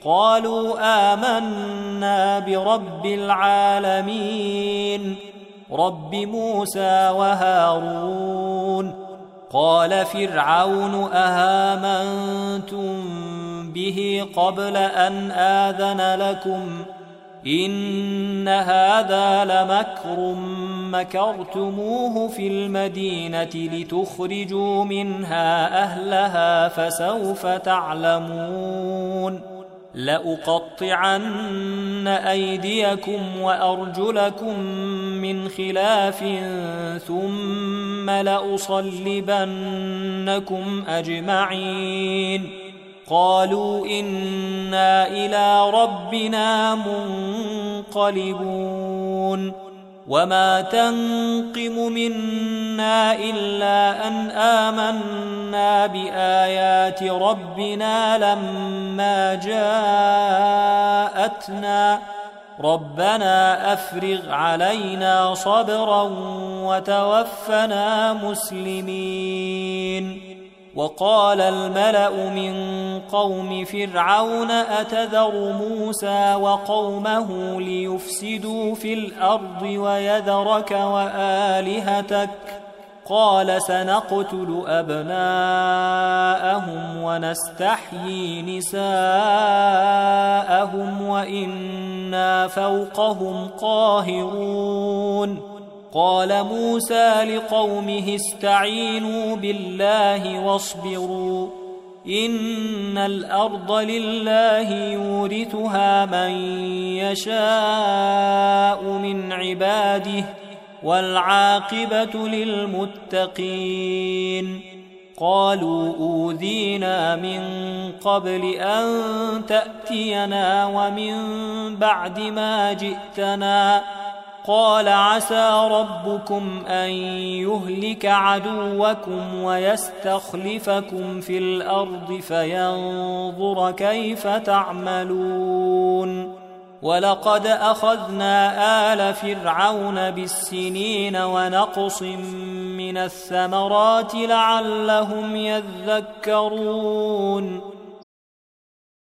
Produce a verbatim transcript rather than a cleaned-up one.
قالوا آمنا برب العالمين رب موسى وهارون. قال فرعون أهامنتم به قبل أن آذن لكم إن هذا لمكر مكرتموه في المدينة لتخرجوا منها أهلها فسوف تعلمون لأقطعن أيديكم وأرجلكم من خلاف ثم لأصلبنكم أجمعين. قالوا إنا إلى ربنا منقلبون. وما تنقم منا إلا أن آمنا بآيات ربنا لما جاءتنا ربنا أفرغ علينا صبرا وتوفنا مسلمين. وقال الملأ من قوم فرعون أتذر موسى وقومه ليفسدوا في الأرض ويذرك وآلهتك قال سنقتل أبناءهم ونستحيي نساءهم وإنا فوقهم قاهرون. قال موسى لقومه استعينوا بالله واصبروا إن الأرض لله يورثها من يشاء من عباده والعاقبة للمتقين. قالوا أوذينا من قبل أن تأتينا ومن بعد ما جئتنا قال عسى ربكم أن يهلك عدوكم ويستخلفكم في الأرض فينظر كيف تعملون. ولقد أخذنا آل فرعون بالسنين ونقص من الثمرات لعلهم يذكرون.